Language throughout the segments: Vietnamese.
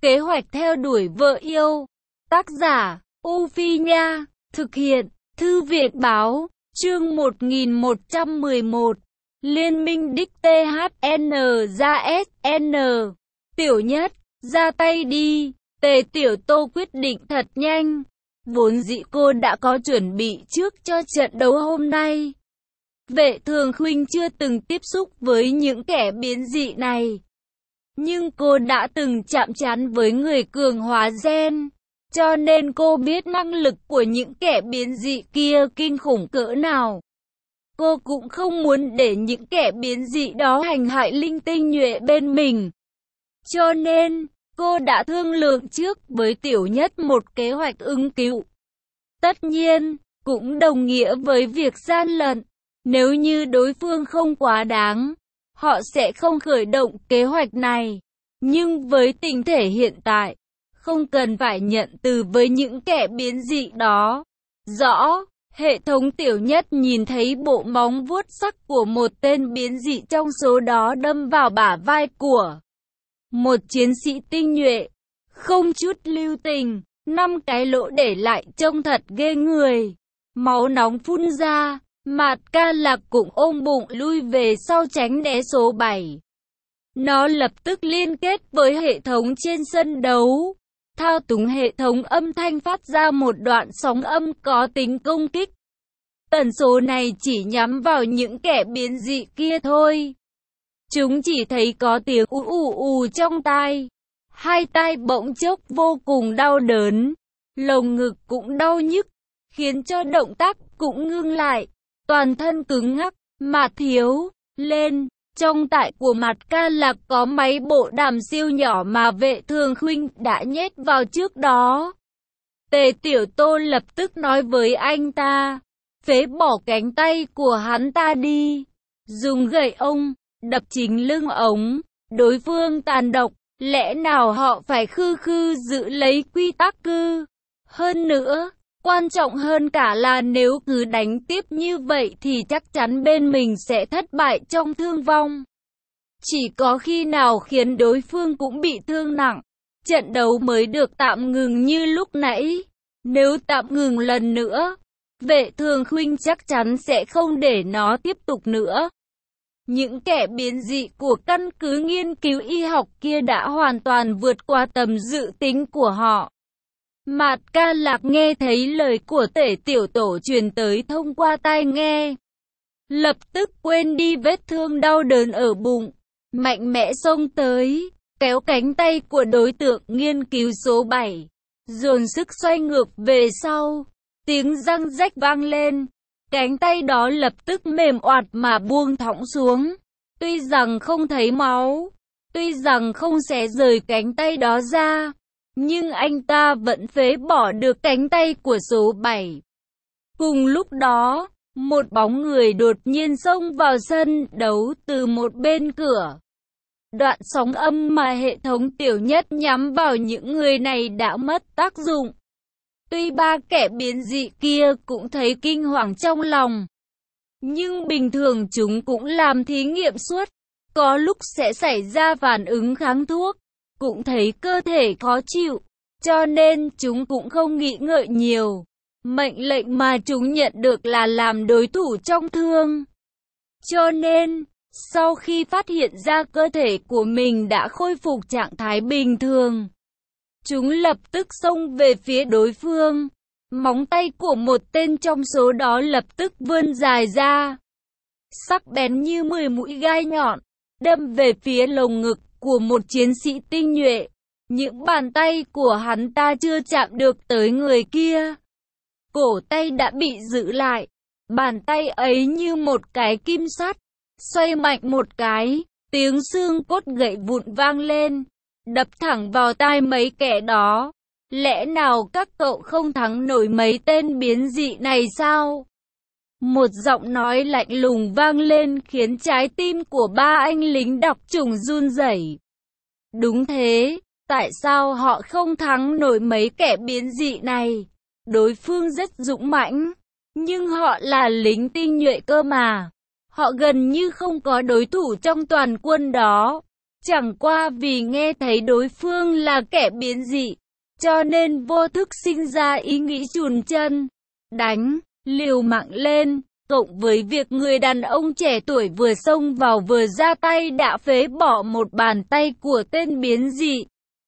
Kế hoạch theo đuổi vợ yêu. Tác giả, U Phi Nha. Thực hiện, Thư viện Báo. Chương 1111. Liên minh đích THN ra SN. Tiểu Nhất, ra tay đi. Tề Tiểu Tô quyết định thật nhanh. Vốn dĩ cô đã có chuẩn bị trước cho trận đấu hôm nay. Vệ Thường Khuynh chưa từng tiếp xúc với những kẻ biến dị này. Nhưng cô đã từng chạm trán với người cường hóa gen. Cho nên cô biết năng lực của những kẻ biến dị kia kinh khủng cỡ nào. Cô cũng không muốn để những kẻ biến dị đó hành hại linh tinh nhuệ bên mình. Cho nên, cô đã thương lượng trước với Tiểu Nhất một kế hoạch ứng cứu. Tất nhiên, cũng đồng nghĩa với việc gian lận. Nếu như đối phương không quá đáng, họ sẽ không khởi động kế hoạch này. Nhưng với tình thể hiện tại, không cần phải nhận từ với những kẻ biến dị đó. Rõ, hệ thống Tiểu Nhất nhìn thấy bộ móng vuốt sắc của một tên biến dị trong số đó đâm vào bả vai của một chiến sĩ tinh nhuệ. Không chút lưu tình, 5 cái lỗ để lại trông thật ghê người. Máu nóng phun ra, Mạt Ca Lạc cũng ôm bụng lui về sau tránh né số 7. Nó lập tức liên kết với hệ thống trên sân đấu. Thao túng hệ thống âm thanh phát ra một đoạn sóng âm có tính công kích. Tần số này chỉ nhắm vào những kẻ biến dị kia thôi. Chúng chỉ thấy có tiếng ù ù ù trong tai. Hai tai bỗng chốc vô cùng đau đớn. Lồng ngực cũng đau nhức, khiến cho động tác cũng ngưng lại. Toàn thân cứng ngắc, Mạt Thiếu, lên. Trong tại của Mạt Ca Lạc có máy bộ đàm siêu nhỏ mà Vệ Thường Khuynh đã nhét vào trước đó. Tề Tiểu Tô lập tức nói với anh ta, phế bỏ cánh tay của hắn ta đi. Dùng gậy ông, đập chính lưng ống. Đối phương tàn độc, lẽ nào họ phải khư khư giữ lấy quy tắc cư. Hơn nữa, quan trọng hơn cả là nếu cứ đánh tiếp như vậy thì chắc chắn bên mình sẽ thất bại trong thương vong. Chỉ có khi nào khiến đối phương cũng bị thương nặng, trận đấu mới được tạm ngừng như lúc nãy. Nếu tạm ngừng lần nữa, Vệ Thường Khuynh chắc chắn sẽ không để nó tiếp tục nữa. Những kẻ biến dị của căn cứ nghiên cứu y học kia đã hoàn toàn vượt qua tầm dự tính của họ. Mạt Ca Lạc nghe thấy lời của Tề Tiểu Tổ truyền tới thông qua tai nghe. Lập tức quên đi vết thương đau đớn ở bụng. Mạnh mẽ xông tới, kéo cánh tay của đối tượng nghiên cứu số 7. Dồn sức xoay ngược về sau. Tiếng răng rách vang lên. Cánh tay đó lập tức mềm oạt mà buông thõng xuống. Tuy rằng không thấy máu, tuy rằng không xé rời cánh tay đó ra, nhưng anh ta vẫn phế bỏ được cánh tay của số 7. Cùng lúc đó, một bóng người đột nhiên xông vào sân đấu từ một bên cửa. Đoạn sóng âm mà hệ thống Tiểu Nhất nhắm vào những người này đã mất tác dụng. Tuy 3 kẻ biến dị kia cũng thấy kinh hoàng trong lòng, nhưng bình thường chúng cũng làm thí nghiệm suốt. Có lúc sẽ xảy ra phản ứng kháng thuốc, cũng thấy cơ thể khó chịu, cho nên chúng cũng không nghĩ ngợi nhiều. Mệnh lệnh mà chúng nhận được là làm đối thủ trọng thương. Cho nên, sau khi phát hiện ra cơ thể của mình đã khôi phục trạng thái bình thường, chúng lập tức xông về phía đối phương. Móng tay của một tên trong số đó lập tức vươn dài ra, sắc bén như 10 mũi gai nhọn, đâm về phía lồng ngực của một chiến sĩ tinh nhuệ. Những bàn tay của hắn ta chưa chạm được tới người kia. Cổ tay đã bị giữ lại. Bàn tay ấy như một cái kim sắt, xoay mạnh một cái, tiếng xương cốt gãy vụn vang lên, đập thẳng vào tai mấy kẻ đó. Lẽ nào các cậu không thắng nổi mấy tên biến dị này sao? Một giọng nói lạnh lùng vang lên khiến trái tim của 3 anh lính đặc chủng run rẩy. Đúng thế, tại sao họ không thắng nổi mấy kẻ biến dị này? Đối phương rất dũng mãnh, nhưng họ là lính tinh nhuệ cơ mà. Họ gần như không có đối thủ trong toàn quân đó. Chẳng qua vì nghe thấy đối phương là kẻ biến dị, cho nên vô thức sinh ra ý nghĩ chùn chân, đánh, liều mạng lên. Cộng với việc người đàn ông trẻ tuổi vừa xông vào vừa ra tay đã phế bỏ một bàn tay của tên biến dị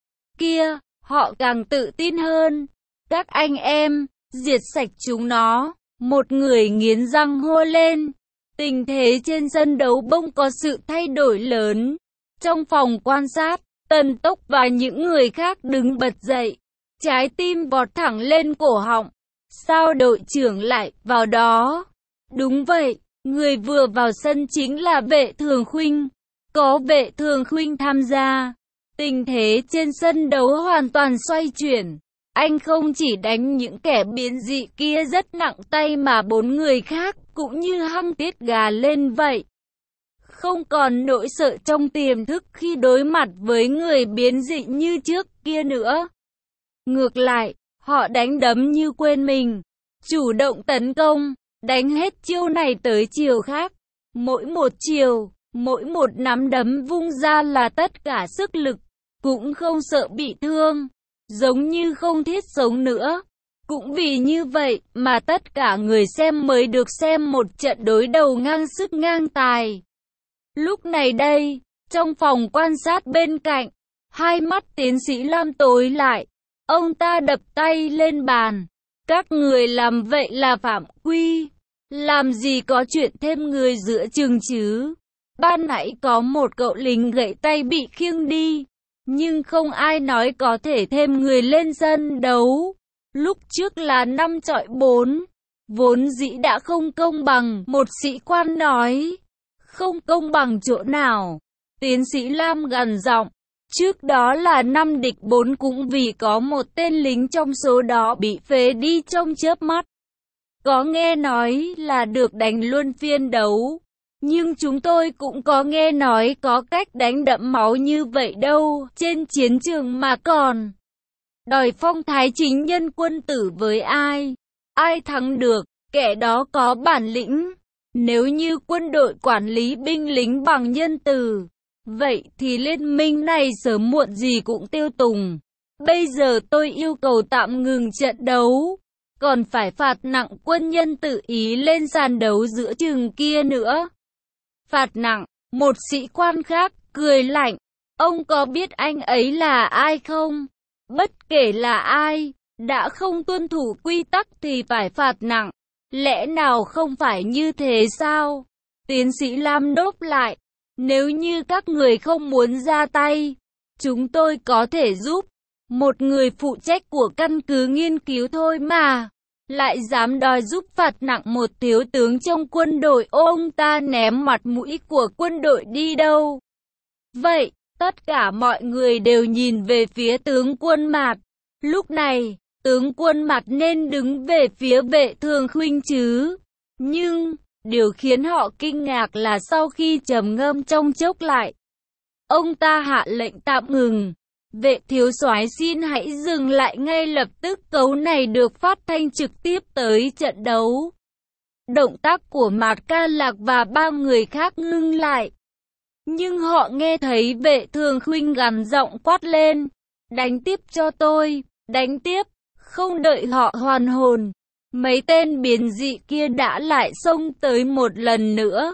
kia, họ càng tự tin hơn. Các anh em, diệt sạch chúng nó, một người nghiến răng hô lên. Tình thế trên sân đấu bỗng có sự thay đổi lớn. Trong phòng quan sát, Tần Tốc và những người khác đứng bật dậy, trái tim vọt thẳng lên cổ họng. Sao đội trưởng lại vào đó? Đúng vậy, người vừa vào sân chính là Vệ Thường Khuynh. Có Vệ Thường Khuynh tham gia, tình thế trên sân đấu hoàn toàn xoay chuyển. Anh không chỉ đánh những kẻ biến dị kia rất nặng tay mà 4 người khác cũng như hăng tiết gà lên vậy. Không còn nỗi sợ trong tiềm thức khi đối mặt với người biến dị như trước kia nữa. Ngược lại, họ đánh đấm như quên mình, chủ động tấn công, đánh hết chiêu này tới chiều khác. Mỗi một chiều, mỗi một nắm đấm vung ra là tất cả sức lực, cũng không sợ bị thương, giống như không thiết sống nữa. Cũng vì như vậy mà tất cả người xem mới được xem một trận đối đầu ngang sức ngang tài. Lúc này đây, trong phòng quan sát bên cạnh, hai mắt tiến sĩ Lam tối lại. Ông ta đập tay lên bàn. Các người làm vậy là phạm quy. Làm gì có chuyện thêm người giữa chừng chứ. Ban nãy có một cậu lính gậy tay bị khiêng đi, nhưng không ai nói có thể thêm người lên sân đấu. Lúc trước là 5 chọi 4, vốn dĩ đã không công bằng, một sĩ quan nói. Không công bằng chỗ nào? Tiến sĩ Lam gằn giọng. Trước đó là 5 địch 4 cũng vì có một tên lính trong số đó bị phế đi trong chớp mắt. Có nghe nói là được đánh luân phiên đấu, nhưng chúng tôi cũng có nghe nói có cách đánh đẫm máu như vậy đâu, trên chiến trường mà còn đòi phong thái chính nhân quân tử với ai? Ai thắng được, kẻ đó có bản lĩnh. Nếu như quân đội quản lý binh lính bằng nhân từ, vậy thì liên minh này sớm muộn gì cũng tiêu tùng. Bây giờ tôi yêu cầu tạm ngừng trận đấu, còn phải phạt nặng quân nhân tự ý lên sàn đấu giữa chừng kia nữa. Phạt nặng, một sĩ quan khác cười lạnh. Ông có biết anh ấy là ai không? Bất kể là ai, đã không tuân thủ quy tắc thì phải phạt nặng. Lẽ nào không phải như thế sao? Tiến sĩ Lam đốp lại. Nếu như các người không muốn ra tay, chúng tôi có thể giúp. Một người phụ trách của căn cứ nghiên cứu thôi mà, lại dám đòi giúp phạt nặng một thiếu tướng trong quân đội. Ông ta ném mặt mũi của quân đội đi đâu? Vậy, tất cả mọi người đều nhìn về phía tướng quân Mạt. Lúc này, tướng quân Mạt nên đứng về phía Vệ Thường Khuynh chứ. Nhưng điều khiến họ kinh ngạc là sau khi trầm ngâm trong chốc lại, ông ta hạ lệnh tạm ngừng. Vệ thiếu soái xin hãy dừng lại ngay lập tức. Câu này được phát thanh trực tiếp tới trận đấu. Động tác của Mạt Ca Lạc và 3 người khác ngưng lại. Nhưng họ nghe thấy Vệ Thường Khuynh gằn giọng quát lên. Đánh tiếp cho tôi, đánh tiếp. Không đợi họ hoàn hồn, mấy tên biến dị kia đã lại xông tới một lần nữa.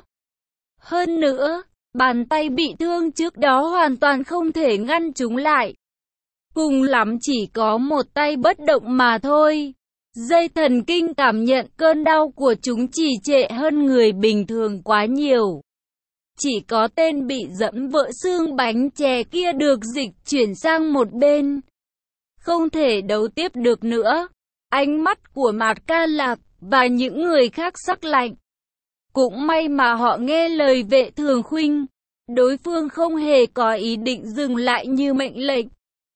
Hơn nữa, bàn tay bị thương trước đó hoàn toàn không thể ngăn chúng lại. Cùng lắm chỉ có một tay bất động mà thôi. Dây thần kinh cảm nhận cơn đau của chúng trì trệ hơn người bình thường quá nhiều. Chỉ có tên bị dẫm vỡ xương bánh chè kia được dịch chuyển sang một bên, không thể đấu tiếp được nữa. Ánh mắt của Mạt Ca Lạc và những người khác sắc lạnh. Cũng may mà họ nghe lời Vệ Thường Khuynh. Đối phương không hề có ý định dừng lại như mệnh lệnh.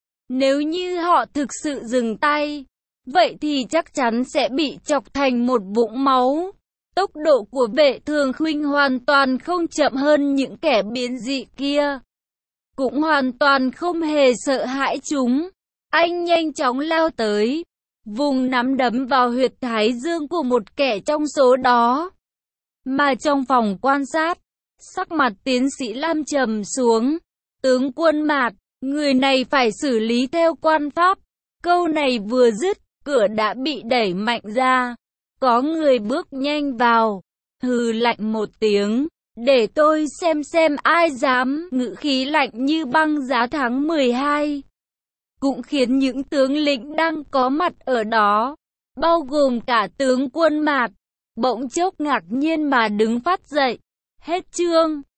Nếu như họ thực sự dừng tay, vậy thì chắc chắn sẽ bị chọc thành một vũng máu. Tốc độ của Vệ Thường Khuynh hoàn toàn không chậm hơn những kẻ biến dị kia, cũng hoàn toàn không hề sợ hãi chúng. Anh nhanh chóng lao tới, vùng nắm đấm vào huyệt thái dương của một kẻ trong số đó. Mà trong phòng quan sát, sắc mặt tiến sĩ Lam trầm xuống. Tướng quân Mạt, người này phải xử lý theo quan pháp. Câu này vừa dứt, cửa đã bị đẩy mạnh ra. Có người bước nhanh vào, hừ lạnh một tiếng. Để tôi xem ai dám. Ngữ khí lạnh như băng giá tháng 12. Cũng khiến những tướng lĩnh đang có mặt ở đó, bao gồm cả tướng quân Mạt, bỗng chốc ngạc nhiên mà đứng phát dậy. Hết chương.